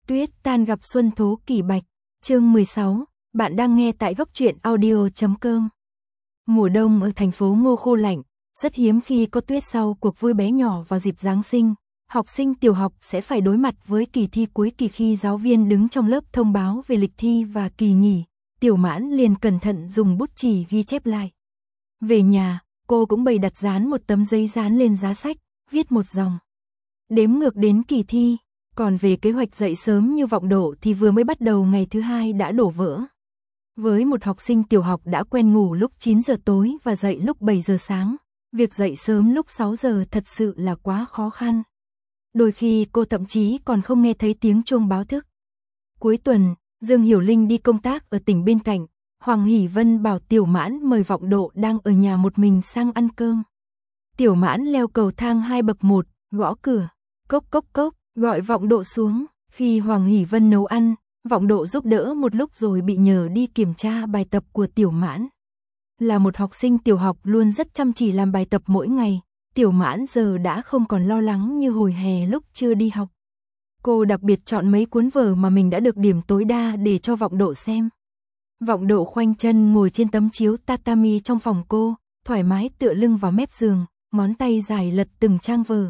Tuyết tan gặp xuân thố kỷ bạch, chương 16, bạn đang nghe tại góc truyện audio.com. Mùa đông ở thành phố Ngô khô lạnh, rất hiếm khi có tuyết sau cuộc vui bé nhỏ vào dịp Giáng sinh. Học sinh tiểu học sẽ phải đối mặt với kỳ thi cuối kỳ khi giáo viên đứng trong lớp thông báo về lịch thi và kỳ nghỉ. Tiểu Mãn liền cẩn thận dùng bút chì ghi chép lại. Về nhà, cô cũng bày đặt dán một tấm giấy dán lên giá sách, viết một dòng. Đếm ngược đến kỳ thi. Còn về kế hoạch dậy sớm như Vọng Độ thì vừa mới bắt đầu ngày thứ hai đã đổ vỡ. Với một học sinh tiểu học đã quen ngủ lúc 9 giờ tối và dậy lúc 7 giờ sáng, việc dậy sớm lúc 6 giờ thật sự là quá khó khăn. Đôi khi cô thậm chí còn không nghe thấy tiếng chuông báo thức. Cuối tuần, Dương Hiểu Linh đi công tác ở tỉnh bên cạnh, Hoàng Hỷ Vân bảo Tiểu Mãn mời Vọng Độ đang ở nhà một mình sang ăn cơm. Tiểu Mãn leo cầu thang 2 bậc 1, gõ cửa, cốc cốc cốc. Gọi Vọng Độ xuống, khi Hoàng Hỷ Vân nấu ăn, Vọng Độ giúp đỡ một lúc rồi bị nhờ đi kiểm tra bài tập của Tiểu Mãn. Là một học sinh tiểu học luôn rất chăm chỉ làm bài tập mỗi ngày, Tiểu Mãn giờ đã không còn lo lắng như hồi hè lúc chưa đi học. Cô đặc biệt chọn mấy cuốn vở mà mình đã được điểm tối đa để cho Vọng Độ xem. Vọng Độ khoanh chân ngồi trên tấm chiếu tatami trong phòng cô, thoải mái tựa lưng vào mép giường, ngón tay dài lật từng trang vở.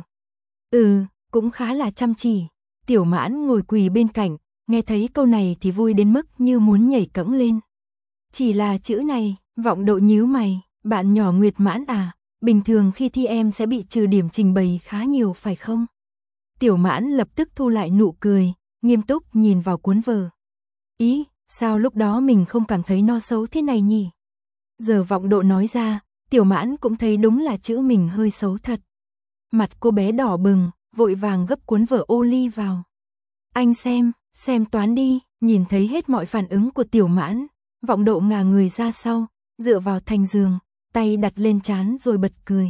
Cũng khá là chăm chỉ. Tiểu Mãn ngồi quỳ bên cạnh, nghe thấy câu này thì vui đến mức như muốn nhảy cẫng lên. Chỉ là chữ này, Vọng Độ nhíu mày, bạn nhỏ Nguyệt Mãn à, bình thường khi thi em sẽ bị trừ điểm trình bày khá nhiều phải không? Tiểu Mãn lập tức thu lại nụ cười, nghiêm túc nhìn vào cuốn vở. Ý, sao lúc đó mình không cảm thấy nó xấu thế này nhỉ? Giờ Vọng Độ nói ra, Tiểu Mãn cũng thấy đúng là chữ mình hơi xấu thật. Mặt cô bé đỏ bừng, vội vàng gấp cuốn vở ô ly vào. Anh xem toán đi, nhìn thấy hết mọi phản ứng của Tiểu Mãn, Vọng Độ ngả người ra sau, dựa vào thành giường, tay đặt lên trán rồi bật cười.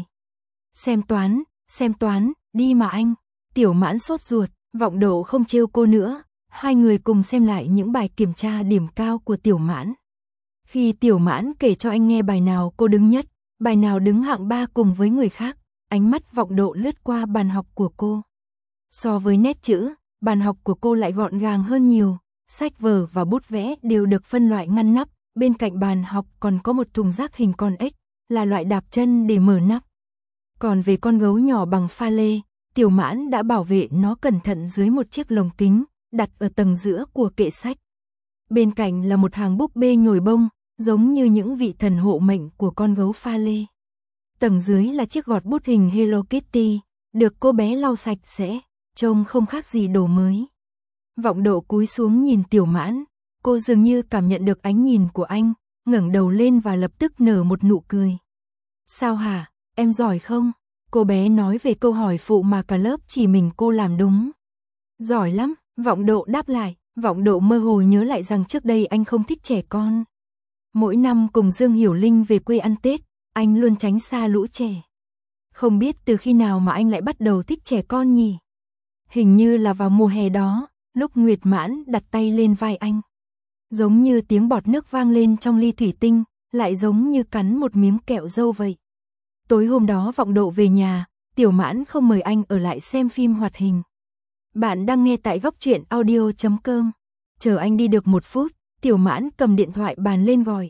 Xem toán, đi mà anh. Tiểu Mãn sốt ruột, Vọng Độ không trêu cô nữa, hai người cùng xem lại những bài kiểm tra điểm cao của Tiểu Mãn. Khi Tiểu Mãn kể cho anh nghe bài nào cô đứng nhất, bài nào đứng hạng 3 cùng với người khác, ánh mắt Vọng Độ lướt qua bàn học của cô. So với nét chữ, bàn học của cô lại gọn gàng hơn nhiều, sách vở và bút vẽ đều được phân loại ngăn nắp, bên cạnh bàn học còn có một thùng rác hình con ếch, là loại đạp chân để mở nắp. Còn về con gấu nhỏ bằng pha lê, Tiểu Mãn đã bảo vệ nó cẩn thận dưới một chiếc lồng kính, đặt ở tầng giữa của kệ sách. Bên cạnh là một hàng búp bê nhồi bông, giống như những vị thần hộ mệnh của con gấu pha lê. Tầng dưới là chiếc gọt bút hình Hello Kitty, được cô bé lau sạch sẽ, trông không khác gì đồ mới. Vọng Độ cúi xuống nhìn Tiểu Mãn, cô dường như cảm nhận được ánh nhìn của anh, ngẩng đầu lên và lập tức nở một nụ cười. Sao hả, em giỏi không? Cô bé nói về câu hỏi phụ mà cả lớp chỉ mình cô làm đúng. Giỏi lắm, Vọng Độ đáp lại. Vọng Độ mơ hồ nhớ lại rằng trước đây anh không thích trẻ con. Mỗi năm cùng Dương Hiểu Linh về quê ăn Tết, anh luôn tránh xa lũ trẻ. Không biết từ khi nào mà anh lại bắt đầu thích trẻ con nhỉ? Hình như là vào mùa hè đó, lúc Nguyệt Mãn đặt tay lên vai anh. Giống như tiếng bọt nước vang lên trong ly thủy tinh, lại giống như cắn một miếng kẹo dâu vậy. Tối hôm đó Vọng Độ về nhà, Tiểu Mãn không mời anh ở lại xem phim hoạt hình. Bạn đang nghe tại góc truyện audio.com. Chờ anh đi được 1 phút, Tiểu Mãn cầm điện thoại bàn lên gọi.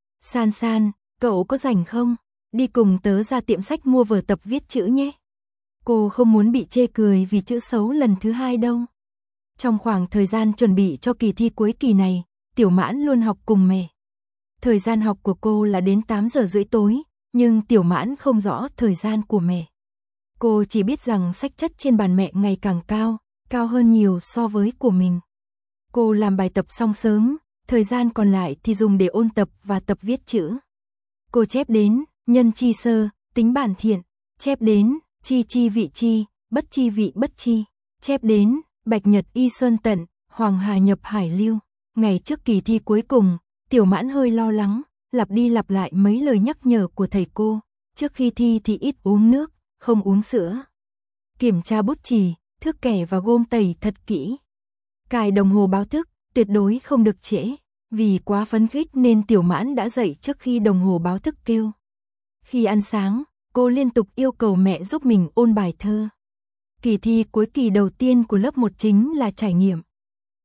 San, cậu có rảnh không? Đi cùng tớ ra tiệm sách mua vở tập viết chữ nhé. Cô không muốn bị chê cười vì chữ xấu lần thứ 2 đâu. Trong khoảng thời gian chuẩn bị cho kỳ thi cuối kỳ này, Tiểu Mãn luôn học cùng mẹ. Thời gian học của cô là đến 8 giờ rưỡi tối, nhưng Tiểu Mãn không rõ thời gian của mẹ. Cô chỉ biết rằng sách chất trên bàn mẹ ngày càng cao hơn nhiều so với của mình. Cô làm bài tập xong sớm, thời gian còn lại thì dùng để ôn tập và tập viết chữ. Cô chép đến nhân chi sơ, tính bản thiện, chép đến chi vị chi, bất chi vị bất chi, chép đến bạch nhật y sơn tận, hoàng hà nhập hải lưu. Ngày trước kỳ thi cuối cùng, Tiểu Mãn hơi lo lắng, lặp đi lặp lại mấy lời nhắc nhở của thầy cô, trước khi thi thì ít uống nước, không uống sữa. Kiểm tra bút chì, thước kẻ và gôm tẩy thật kỹ. Cài đồng hồ báo thức, tuyệt đối không được trễ. Vì quá phấn khích nên Tiểu Mãn đã dậy trước khi đồng hồ báo thức kêu. Khi ăn sáng, cô liên tục yêu cầu mẹ giúp mình ôn bài thơ. Kỳ thi cuối kỳ đầu tiên của lớp 1 chính là trải nghiệm.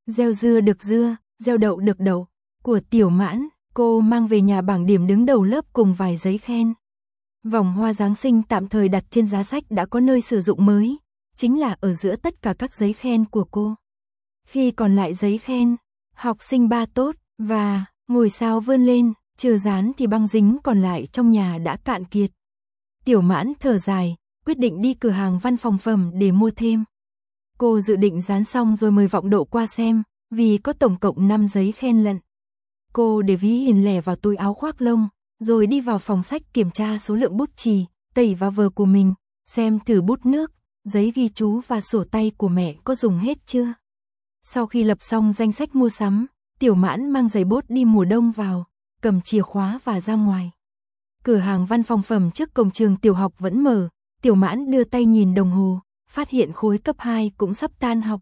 Gieo dưa được dưa, gieo đậu được đậu, của Tiểu Mãn, cô mang về nhà bảng điểm đứng đầu lớp cùng vài giấy khen. Vòng hoa Giáng sinh tạm thời đặt trên giá sách đã có nơi sử dụng mới, chính là ở giữa tất cả các giấy khen của cô. Khi còn lại giấy khen, học sinh 3 tốt, và, ngôi sao vươn lên, chưa dán thì băng dính còn lại trong nhà đã cạn kiệt. Tiểu Mãn thở dài, quyết định đi cửa hàng văn phòng phẩm để mua thêm. Cô dự định dán xong rồi mời Vọng Độ qua xem, vì có tổng cộng 5 giấy khen lận. Cô để ví hiền lẻ vào túi áo khoác lông, rồi đi vào phòng sách kiểm tra số lượng bút chì, tẩy vào vở của mình, xem thử bút nước, giấy ghi chú và sổ tay của mẹ có dùng hết chưa. Sau khi lập xong danh sách mua sắm, Tiểu Mãn mang giày bốt đi mùa đông vào, cầm chìa khóa và ra ngoài. Cửa hàng văn phòng phẩm trước cổng trường tiểu học vẫn mở, Tiểu Mãn đưa tay nhìn đồng hồ, phát hiện khối cấp 2 cũng sắp tan học.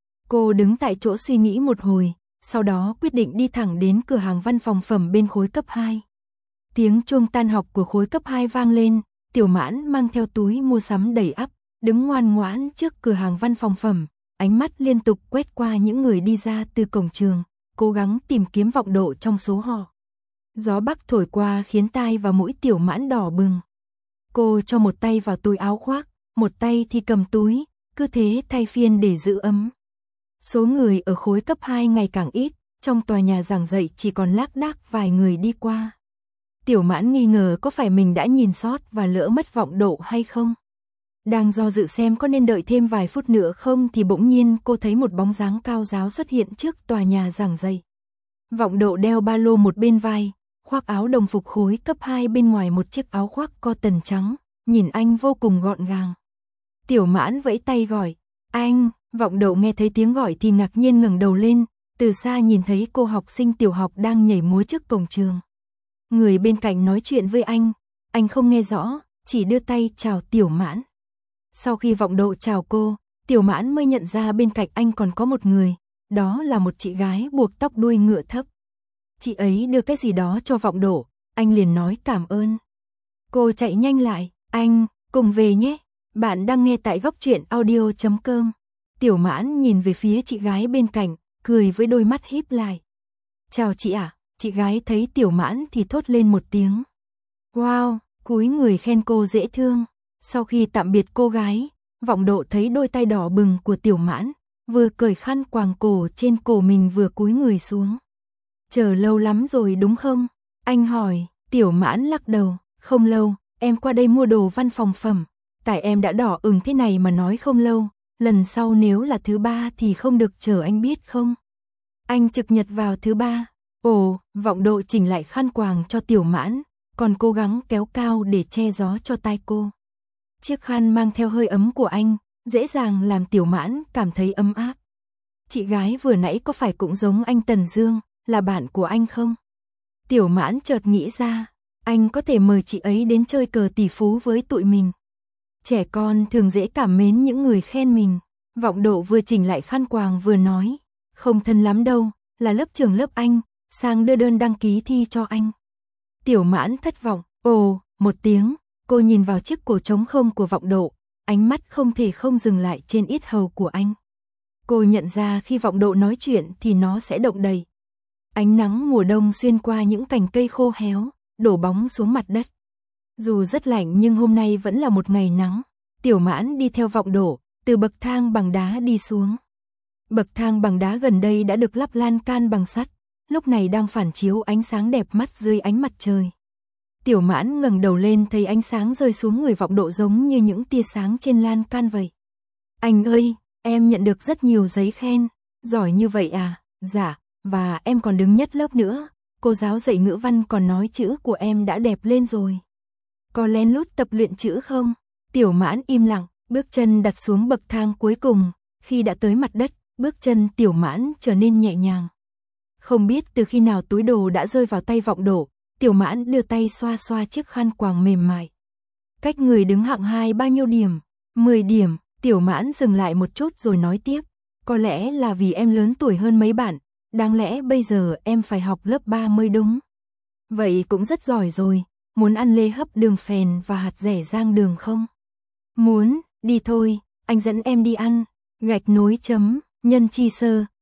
Cô đứng tại chỗ suy nghĩ một hồi, sau đó quyết định đi thẳng đến cửa hàng văn phòng phẩm bên khối cấp 2. Tiếng chuông tan học của khối cấp 2 vang lên, Tiểu Mãn mang theo túi mua sắm đầy ắp, đứng ngoan ngoãn trước cửa hàng văn phòng phẩm, ánh mắt liên tục quét qua những người đi ra từ cổng trường, cố gắng tìm kiếm Vọng Độ trong số họ. Gió bắc thổi qua khiến tai và mũi Tiểu Mãn đỏ bừng. Cô cho một tay vào túi áo khoác, một tay thì cầm túi, cứ thế thay phiên để giữ ấm. Số người ở khối cấp 2 ngày càng ít, trong tòa nhà giảng dạy chỉ còn lác đác vài người đi qua. Tiểu Mãn nghi ngờ có phải mình đã nhìn sót và lỡ mất Vọng Độ hay không. Đang do dự xem có nên đợi thêm vài phút nữa không thì bỗng nhiên cô thấy một bóng dáng cao ráo xuất hiện trước tòa nhà giảng dạy. Vọng Độ đeo ba lô một bên vai, khoác áo đồng phục khối cấp 2 bên ngoài một chiếc áo khoác cotton trắng, nhìn anh vô cùng gọn gàng. Tiểu Mãn vẫy tay gọi, anh. Vọng Độ nghe thấy tiếng gọi thì ngạc nhiên ngẩng đầu lên, từ xa nhìn thấy cô học sinh tiểu học đang nhảy múa trước cổng trường. Người bên cạnh nói chuyện với anh không nghe rõ, chỉ đưa tay chào Tiểu Mãn. Sau khi Vọng Độ chào cô, Tiểu Mãn mới nhận ra bên cạnh anh còn có một người, đó là một chị gái buộc tóc đuôi ngựa thấp. Chị ấy đưa cái gì đó cho Vọng Độ, anh liền nói cảm ơn. Cô chạy nhanh lại, anh, cùng về nhé, bạn đang nghe tại Góc Truyện Audio.com. Tiểu Mãn nhìn về phía chị gái bên cạnh, cười với đôi mắt híp lại. Chào chị ạ, chị gái thấy Tiểu Mãn thì thốt lên một tiếng. Wow, cúi người khen cô dễ thương. Sau khi tạm biệt cô gái, Vọng Độ thấy đôi tay đỏ bừng của Tiểu Mãn, vừa cởi khăn quàng cổ trên cổ mình vừa cúi người xuống. Chờ lâu lắm rồi đúng không? Anh hỏi. Tiểu Mãn lắc đầu, không lâu, em qua đây mua đồ văn phòng phẩm. Tại em đã đỏ ửng thế này mà nói không lâu, lần sau nếu là thứ 3 thì không được chờ anh biết không? Anh trực nhật vào thứ 3. Ồ, Vọng Độ chỉnh lại khăn quàng cho Tiểu Mãn, còn cố gắng kéo cao để che gió cho tai cô. Chiếc khăn mang theo hơi ấm của anh, dễ dàng làm Tiểu Mãn cảm thấy ấm áp. Chị gái vừa nãy có phải cũng giống anh Tần Dương, là bạn của anh không? Tiểu Mãn chợt nghĩ ra, anh có thể mời chị ấy đến chơi cờ tỷ phú với tụi mình. Trẻ con thường dễ cảm mến những người khen mình. Vọng Độ vừa chỉnh lại khăn quàng vừa nói, không thân lắm đâu, là lớp trưởng lớp anh, sang đưa đơn đăng ký thi cho anh. Tiểu Mãn thất vọng, ồ, một tiếng, cô nhìn vào chiếc cổ trống không của Vọng Độ, ánh mắt không thể không dừng lại trên yết hầu của anh. Cô nhận ra khi Vọng Độ nói chuyện thì nó sẽ động đậy. Ánh nắng mùa đông xuyên qua những cành cây khô héo, đổ bóng xuống mặt đất. Dù rất lạnh nhưng hôm nay vẫn là một ngày nắng. Tiểu Mãn đi theo Vọng Độ, từ bậc thang bằng đá đi xuống. Bậc thang bằng đá gần đây đã được lắp lan can bằng sắt, lúc này đang phản chiếu ánh sáng đẹp mắt dưới ánh mặt trời. Tiểu Mãn ngẩng đầu lên thấy ánh sáng rơi xuống người Vọng Độ giống như những tia sáng trên lan can vậy. Anh ơi, em nhận được rất nhiều giấy khen, giỏi như vậy à? Dạ, và em còn đứng nhất lớp nữa, cô giáo dạy ngữ văn còn nói chữ của em đã đẹp lên rồi. Có lén lút tập luyện chữ không? Tiểu Mãn im lặng, bước chân đặt xuống bậc thang cuối cùng, khi đã tới mặt đất, bước chân Tiểu Mãn trở nên nhẹ nhàng. Không biết từ khi nào túi đồ đã rơi vào tay Vọng Độ, Tiểu Mãn đưa tay xoa xoa chiếc khăn quàng mềm mại. Cách người đứng hạng 2 bao nhiêu điểm? 10 điểm, Tiểu Mãn dừng lại một chút rồi nói tiếp. Có lẽ là vì em lớn tuổi hơn mấy bạn, đáng lẽ bây giờ em phải học lớp 3 mới đúng. Vậy cũng rất giỏi rồi, muốn ăn lê hấp đường phèn và hạt dẻ rang đường không? Muốn, đi thôi, anh dẫn em đi ăn. Gạch nối chấm, nhân chi sơ,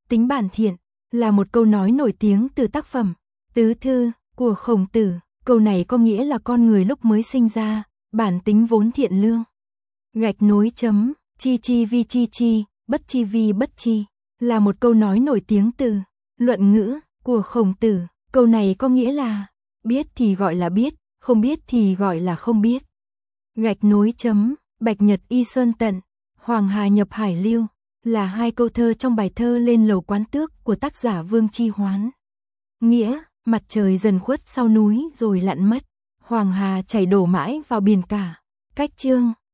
tính bản thiện, là một câu nói nổi tiếng từ tác phẩm Tứ Thư của Khổng Tử. Câu này có nghĩa là con người lúc mới sinh ra, bản tính vốn thiện lương. Gạch nối chấm, chi chi vi chi chi, bất chi vi bất chi, là một câu nói nổi tiếng từ Luận Ngữ của Khổng Tử. Câu này có nghĩa là biết thì gọi là biết, không biết thì gọi là không biết. Gạch nối chấm, Bạch Nhật y sơn tận, Hoàng Hà nhập hải lưu, là hai câu thơ trong bài thơ Lên lầu quán tước của tác giả Vương Chi Hoán. Nghĩa, mặt trời dần khuất sau núi rồi lặn mất, Hoàng Hà chảy đổ mãi vào biển cả. Cách chương